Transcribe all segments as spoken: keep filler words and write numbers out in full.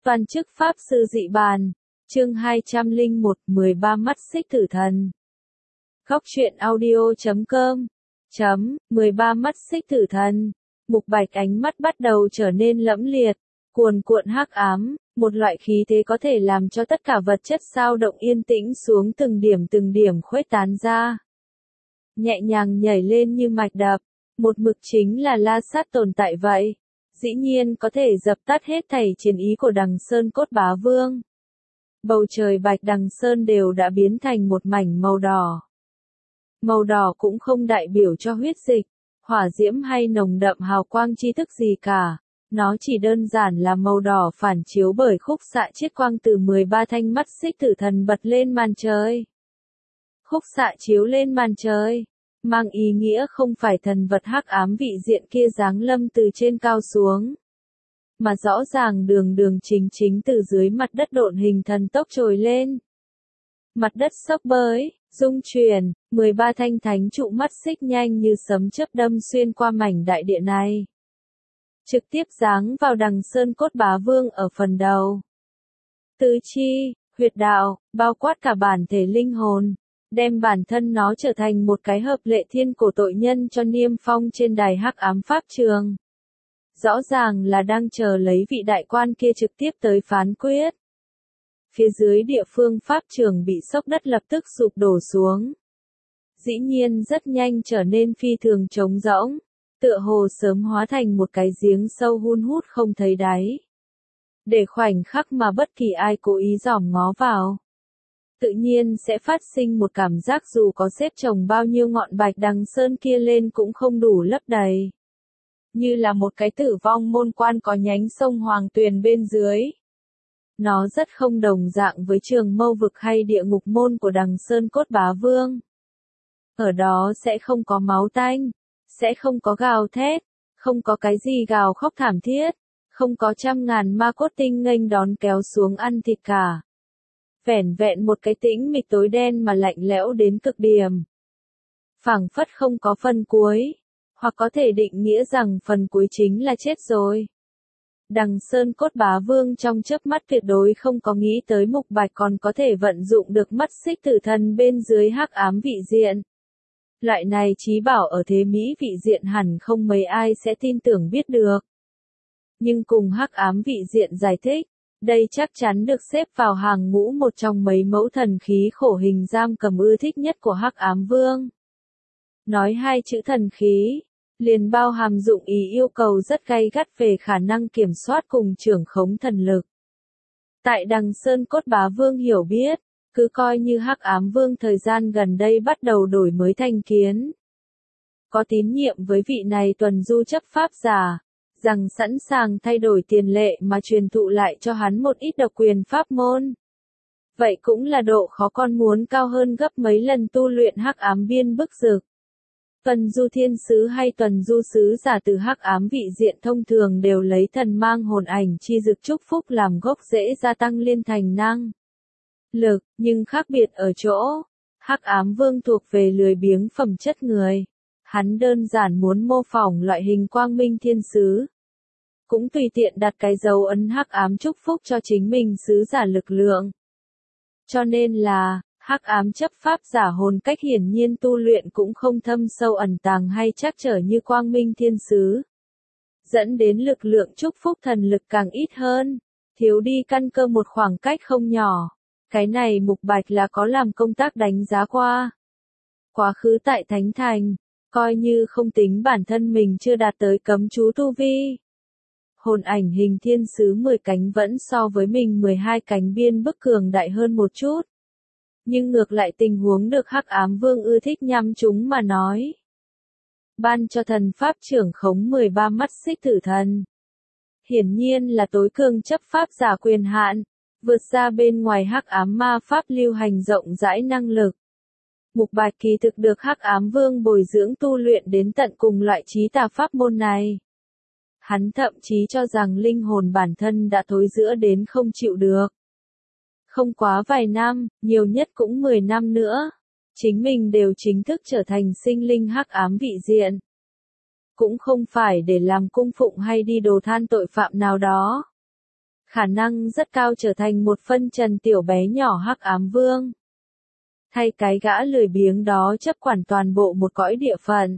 Toàn chức Pháp Sư Dị Bàn, chương hai trăm lẻ một, mười ba mắt xích tử thần. Góc truyện audio chấm com chấm, mười ba mắt xích tử thần. Mục Bạch ánh mắt bắt đầu trở nên lẫm liệt, cuồn cuộn hắc ám, một loại khí thế có thể làm cho tất cả vật chất dao động yên tĩnh xuống từng điểm từng điểm khuếch tán ra. Nhẹ nhàng nhảy lên như mạch đập, một mực chính là La Sát tồn tại vậy. Dĩ nhiên có thể dập tắt hết thảy chiến ý của Đằng Sơn Cốt Bá Vương. Bầu trời bạch Đằng Sơn đều đã biến thành một mảnh màu đỏ. Màu đỏ cũng không đại biểu cho huyết dịch, hỏa diễm hay nồng đậm hào quang chi thức gì cả. Nó chỉ đơn giản là màu đỏ phản chiếu bởi khúc xạ chiết quang từ mười ba thanh mắt xích tử thần bật lên màn trời. Khúc xạ chiếu lên màn trời, mang ý nghĩa không phải thần vật hắc ám vị diện kia giáng lâm từ trên cao xuống, mà rõ ràng đường đường chính chính từ dưới mặt đất độn hình thần tốc trồi lên. Mặt đất xốc bới, rung chuyển, mười ba thanh thánh trụ mắt xích nhanh như sấm chớp đâm xuyên qua mảnh đại địa này. Trực tiếp giáng vào Đằng Sơn Cốt Bá Vương ở phần đầu. Tứ chi, huyệt đạo, bao quát cả bản thể linh hồn, đem bản thân nó trở thành một cái hợp lệ thiên cổ tội nhân cho niêm phong trên đài hắc ám pháp trường. Rõ ràng là đang chờ lấy vị đại quan kia trực tiếp tới phán quyết. Phía dưới địa phương pháp trường bị sốc đất lập tức sụp đổ xuống. Dĩ nhiên rất nhanh trở nên phi thường trống rỗng, tựa hồ sớm hóa thành một cái giếng sâu hun hút không thấy đáy. Để khoảnh khắc mà bất kỳ ai cố ý dòm ngó vào, tự nhiên sẽ phát sinh một cảm giác dù có xếp chồng bao nhiêu ngọn bạch Đằng Sơn kia lên cũng không đủ lấp đầy. Như là một cái tử vong môn quan có nhánh sông Hoàng Tuyền bên dưới. Nó rất không đồng dạng với trường mâu vực hay địa ngục môn của Đằng Sơn Cốt Bá Vương. Ở đó sẽ không có máu tanh, sẽ không có gào thét, không có cái gì gào khóc thảm thiết, không có trăm ngàn ma cốt tinh nghênh đón kéo xuống ăn thịt cả. Vẻn vẹn một cái tĩnh mịch tối đen mà lạnh lẽo đến cực điểm. Phảng phất không có phần cuối, hoặc có thể định nghĩa rằng phần cuối chính là chết rồi. Đằng Sơn Cốt Bá Vương trong chớp mắt tuyệt đối không có nghĩ tới Mục Bạch còn có thể vận dụng được mắt xích tử thần bên dưới hắc ám vị diện. Loại này chí bảo ở thế Mỹ vị diện hẳn không mấy ai sẽ tin tưởng biết được. Nhưng cùng hắc ám vị diện giải thích, đây chắc chắn được xếp vào hàng ngũ một trong mấy mẫu thần khí khổ hình giam cầm ưa thích nhất của hắc ám vương. Nói hai chữ thần khí, liền bao hàm dụng ý yêu cầu rất gay gắt về khả năng kiểm soát cùng trưởng khống thần lực. Tại Đằng Sơn Cốt Bá Vương hiểu biết, cứ coi như hắc ám vương thời gian gần đây bắt đầu đổi mới thành kiến. Có tín nhiệm với vị này tuần du chấp pháp giả, rằng sẵn sàng thay đổi tiền lệ mà truyền thụ lại cho hắn một ít độc quyền pháp môn. Vậy cũng là độ khó con muốn cao hơn gấp mấy lần tu luyện hắc ám biên bức dực. Tuần du thiên sứ hay tuần du sứ giả từ hắc ám vị diện thông thường đều lấy thần mang hồn ảnh chi dực chúc phúc làm gốc rễ gia tăng liên thành năng lực, nhưng khác biệt ở chỗ, hắc ám vương thuộc về lười biếng phẩm chất người. Hắn đơn giản muốn mô phỏng loại hình quang minh thiên sứ. Cũng tùy tiện đặt cái dấu ấn hắc ám chúc phúc cho chính mình sứ giả lực lượng. Cho nên là, hắc ám chấp pháp giả hồn cách hiển nhiên tu luyện cũng không thâm sâu ẩn tàng hay chắc trở như quang minh thiên sứ. Dẫn đến lực lượng chúc phúc thần lực càng ít hơn, thiếu đi căn cơ một khoảng cách không nhỏ. Cái này Mục Bạch là có làm công tác đánh giá qua. Quá khứ tại Thánh Thành, coi như không tính bản thân mình chưa đạt tới cấm chú tu vi. Hồn ảnh hình thiên sứ mười cánh vẫn so với mình mười hai cánh biên bức cường đại hơn một chút. Nhưng ngược lại tình huống được hắc ám vương ưa thích nhắm chúng mà nói. Ban cho thần pháp trưởng khống mười ba mắt xích tử thần. Hiển nhiên là tối cường chấp pháp giả quyền hạn, vượt ra bên ngoài hắc ám ma pháp lưu hành rộng rãi năng lực. Mục Bạch kỳ thực được hắc ám vương bồi dưỡng tu luyện đến tận cùng loại trí tà pháp môn này. Hắn thậm chí cho rằng linh hồn bản thân đã thối rữa đến không chịu được. Không quá vài năm, nhiều nhất cũng mười năm nữa, chính mình đều chính thức trở thành sinh linh hắc ám vị diện. Cũng không phải để làm cung phụng hay đi đồ than tội phạm nào đó. khả năng rất cao trở thành một phân trần tiểu bé nhỏ hắc ám vương. Thay cái gã lười biếng đó chấp quản toàn bộ một cõi địa phận.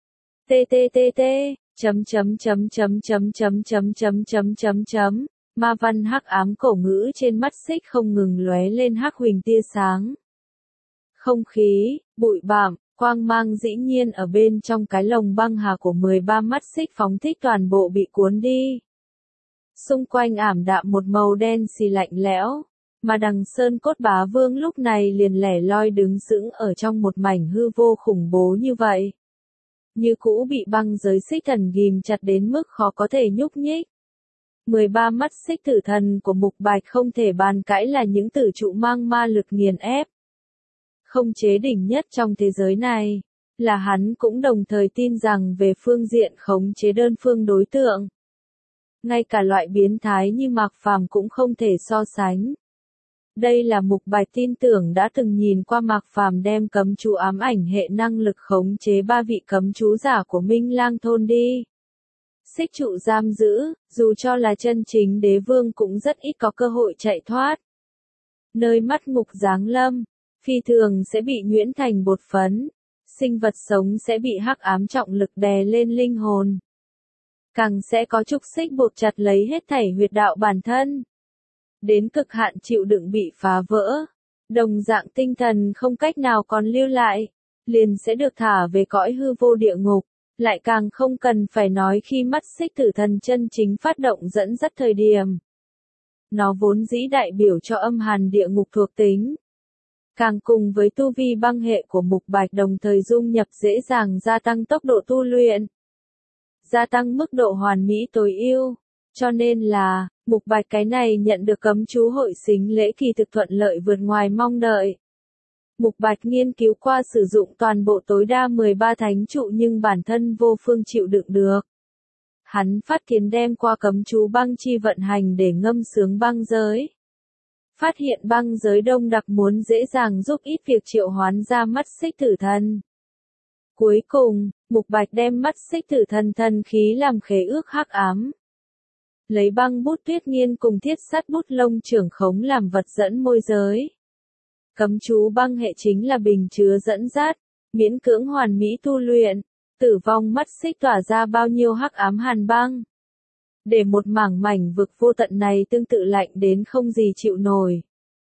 ttt chấm chấm chấm chấm chấm chấm chấm chấm chấm chấm chấm ma văn hắc ám cổ ngữ trên mắt xích không ngừng lóe lên hắc huỳnh tia sáng. Không khí, bụi bặm, quang mang dĩ nhiên ở bên trong cái lồng băng hà của mười ba mắt xích phóng thích toàn bộ bị cuốn đi. Xung quanh ảm đạm một màu đen xì lạnh lẽo, mà đằng Sơn Cốt Bá Vương lúc này liền lẻ loi đứng sững ở trong một mảnh hư vô khủng bố như vậy. Như cũ bị băng giới xích thần ghìm chặt đến mức khó có thể nhúc nhích. mười ba mắt xích tử thần của Mục Bạch không thể bàn cãi là những tử trụ mang ma lực nghiền ép. Không chế đỉnh nhất trong thế giới này, là hắn cũng đồng thời tin rằng về phương diện khống chế đơn phương đối tượng. Ngay cả loại biến thái như Mạc Phàm cũng không thể so sánh. Đây là Mục Bạch tin tưởng đã từng nhìn qua Mạc Phàm đem cấm chú ám ảnh hệ năng lực khống chế ba vị cấm chú giả của Minh Lang thôn đi. Xích trụ giam giữ, dù cho là chân chính đế vương cũng rất ít có cơ hội chạy thoát. Nơi mắt ngục giáng lâm, phi thường sẽ bị nhuyễn thành bột phấn, sinh vật sống sẽ bị hắc ám trọng lực đè lên linh hồn. Càng sẽ có trục xích buộc chặt lấy hết thảy huyệt đạo bản thân. Đến cực hạn chịu đựng bị phá vỡ, đồng dạng tinh thần không cách nào còn lưu lại, liền sẽ được thả về cõi hư vô địa ngục, lại càng không cần phải nói khi mắt xích tử thần chân chính phát động dẫn dắt thời điểm. Nó vốn dĩ đại biểu cho âm hàn địa ngục thuộc tính. Càng cùng với tu vi băng hệ của Mục Bạch đồng thời dung nhập dễ dàng gia tăng tốc độ tu luyện, gia tăng mức độ hoàn mỹ tối ưu, cho nên là, Mục Bạch cái này nhận được cấm chú hội xính lễ kỳ thực thuận lợi vượt ngoài mong đợi. Mục Bạch nghiên cứu qua sử dụng toàn bộ tối đa mười ba thánh trụ nhưng bản thân vô phương chịu đựng được. Hắn phát kiến đem qua cấm chú băng chi vận hành để ngâm sướng băng giới. Phát hiện băng giới đông đặc muốn dễ dàng giúp ít việc triệu hoán ra mắt xích tử thần. Cuối cùng, Mục Bạch đem mắt xích tử thần thần khí làm khế ước hắc ám. Lấy băng bút tuyết nghiên cùng thiết sắt bút lông trưởng khống làm vật dẫn môi giới. Cấm chú băng hệ chính là bình chứa dẫn dắt, miễn cưỡng hoàn mỹ tu luyện, tử vong mắt xích tỏa ra bao nhiêu hắc ám hàn băng. Để một mảng mảnh vực vô tận này tương tự lạnh đến không gì chịu nổi.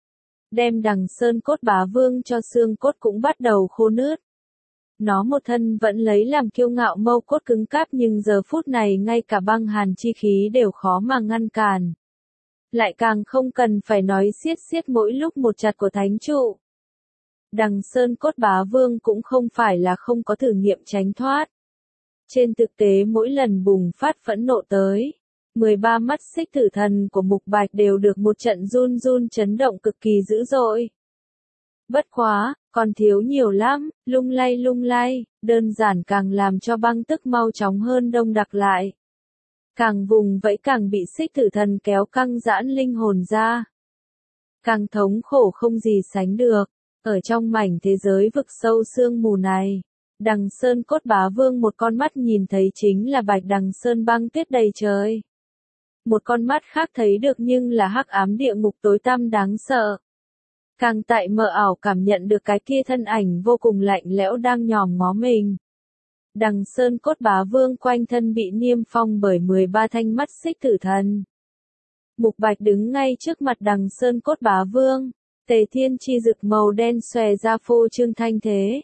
Đem đằng Sơn Cốt Bá Vương cho xương cốt cũng bắt đầu khô nứt. Nó một thân vẫn lấy làm kiêu ngạo mâu cốt cứng cáp nhưng giờ phút này ngay cả băng hàn chi khí đều khó mà ngăn cản. Lại càng không cần phải nói xiết xiết mỗi lúc một chặt của thánh trụ. Đằng Sơn Cốt Bá Vương cũng không phải là không có thử nghiệm tránh thoát. Trên thực tế mỗi lần bùng phát phẫn nộ tới, mười ba mắt xích tử thần của Mục Bạch đều được một trận run run chấn động cực kỳ dữ dội. Bất quá, còn thiếu nhiều lắm, lung lay lung lay, đơn giản càng làm cho băng tức mau chóng hơn đông đặc lại. Càng vùng vẫy càng bị xích tử thần kéo căng giãn linh hồn ra. Càng thống khổ không gì sánh được, ở trong mảnh thế giới vực sâu sương mù này. Đằng Sơn Cốt Bá Vương một con mắt nhìn thấy chính là bạch đằng sơn băng tuyết đầy trời. Một con mắt khác thấy được nhưng là hắc ám địa ngục tối tăm đáng sợ. Càng tại mờ ảo cảm nhận được cái kia thân ảnh vô cùng lạnh lẽo đang nhòm ngó mình. Đằng Sơn Cốt Bá Vương quanh thân bị niêm phong bởi mười ba thanh mắt xích tử thần. Mục Bạch đứng ngay trước mặt đằng Sơn Cốt Bá Vương, tề thiên chi dực màu đen xòe ra phô trương thanh thế.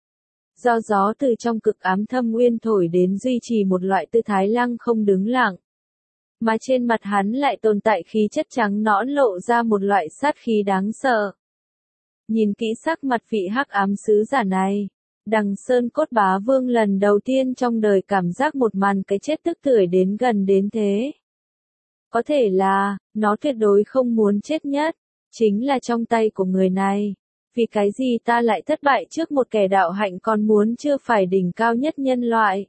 Do gió từ trong cực ám thâm nguyên thổi đến duy trì một loại tư thái lăng không đứng lặng. Mà trên mặt hắn lại tồn tại khí chất trắng nõn lộ ra một loại sát khí đáng sợ. Nhìn kỹ sắc mặt vị hắc ám sứ giả này, đằng Sơn Cốt Bá Vương lần đầu tiên trong đời cảm giác một màn cái chết tức tưởi đến gần đến thế. Có thể là, nó tuyệt đối không muốn chết nhất, chính là trong tay của người này. Vì cái gì ta lại thất bại trước một kẻ đạo hạnh còn muốn chưa phải đỉnh cao nhất nhân loại.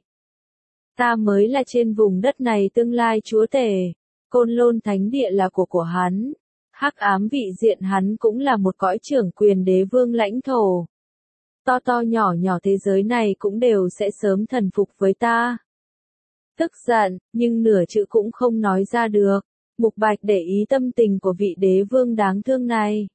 Ta mới là trên vùng đất này tương lai chúa tể, Côn Lôn Thánh Địa là của của hắn. Hắc ám vị diện hắn cũng là một cõi trưởng quyền đế vương lãnh thổ. To to nhỏ nhỏ thế giới này cũng đều sẽ sớm thần phục với ta. Tức giận, nhưng nửa chữ cũng không nói ra được. Mục Bạch để ý tâm tình của vị đế vương đáng thương này.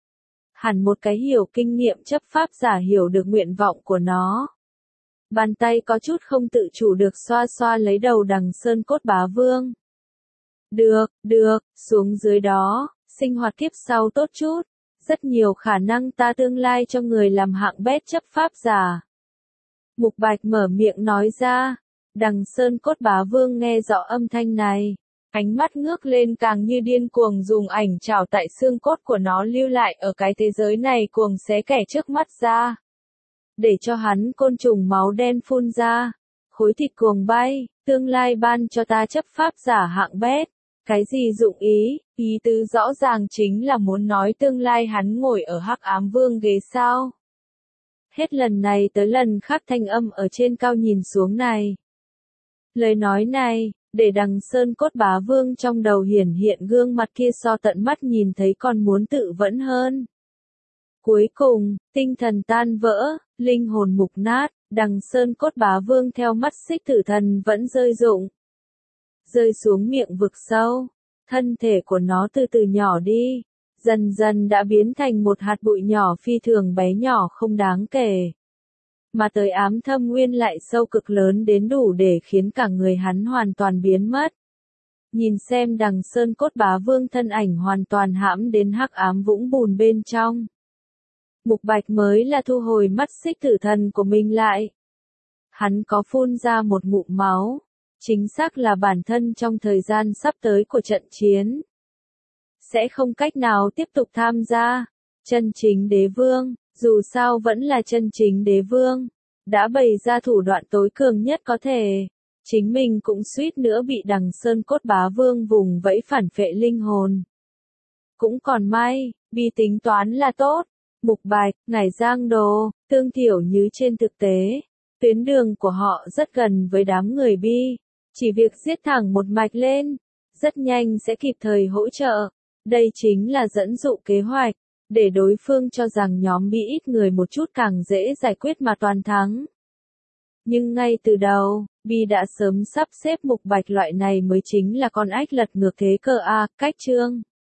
Hẳn một cái hiểu kinh nghiệm chấp pháp giả hiểu được nguyện vọng của nó. Bàn tay có chút không tự chủ được xoa xoa lấy đầu Đằng Sơn Cốt Bá Vương. Được, được, xuống dưới đó, sinh hoạt kiếp sau tốt chút. Rất nhiều khả năng ta tương lai cho người làm hạng bét chấp pháp giả. Mục Bạch mở miệng nói ra. Đằng Sơn Cốt Bá Vương nghe rõ âm thanh này. Ánh mắt ngước lên càng như điên cuồng dùng ảnh trảo tại xương cốt của nó lưu lại ở cái thế giới này cuồng xé kẻ trước mắt ra. Để cho hắn côn trùng máu đen phun ra. Khối thịt cuồng bay, tương lai ban cho ta chấp pháp giả hạng bét. Cái gì dụng ý, ý tứ rõ ràng chính là muốn nói tương lai hắn ngồi ở Hắc Ám Vương ghế sao. Hết lần này tới lần khác thanh âm ở trên cao nhìn xuống này. Lời nói này, để Đằng Sơn Cốt Bá Vương trong đầu hiển hiện gương mặt kia so tận mắt nhìn thấy còn muốn tự vẫn hơn. Cuối cùng, tinh thần tan vỡ, linh hồn mục nát, Đằng Sơn Cốt Bá Vương theo mắt xích tử thần vẫn rơi rụng. Rơi xuống miệng vực sâu, thân thể của nó từ từ nhỏ đi, dần dần đã biến thành một hạt bụi nhỏ phi thường bé nhỏ không đáng kể. Mà tới ám thâm nguyên lại sâu cực lớn đến đủ để khiến cả người hắn hoàn toàn biến mất. Nhìn xem Đằng Sơn Cốt Bá Vương thân ảnh hoàn toàn hãm đến hắc ám vũng bùn bên trong. Mục Bạch mới là thu hồi mắt xích tử thần của mình lại. Hắn có phun ra một ngụm máu. Chính xác là bản thân trong thời gian sắp tới của trận chiến. Sẽ không cách nào tiếp tục tham gia. Chân chính đế vương, dù sao vẫn là chân chính đế vương. Đã bày ra thủ đoạn tối cường nhất có thể. Chính mình cũng suýt nữa bị Đằng Sơn Cốt Bá Vương vùng vẫy phản phệ linh hồn. Cũng còn may, bi tính toán là tốt. Mục Bạch, Ngải Giang Đồ, Tương Tiểu Như trên thực tế. Tuyến đường của họ rất gần với đám người bi. Chỉ việc giết thẳng một mạch lên, rất nhanh sẽ kịp thời hỗ trợ. Đây chính là dẫn dụ kế hoạch, để đối phương cho rằng nhóm bi ít người một chút càng dễ giải quyết mà toàn thắng. Nhưng ngay từ đầu, bi đã sớm sắp xếp Mục Bạch loại này mới chính là con ếch lật ngược thế cơ a, cách chương.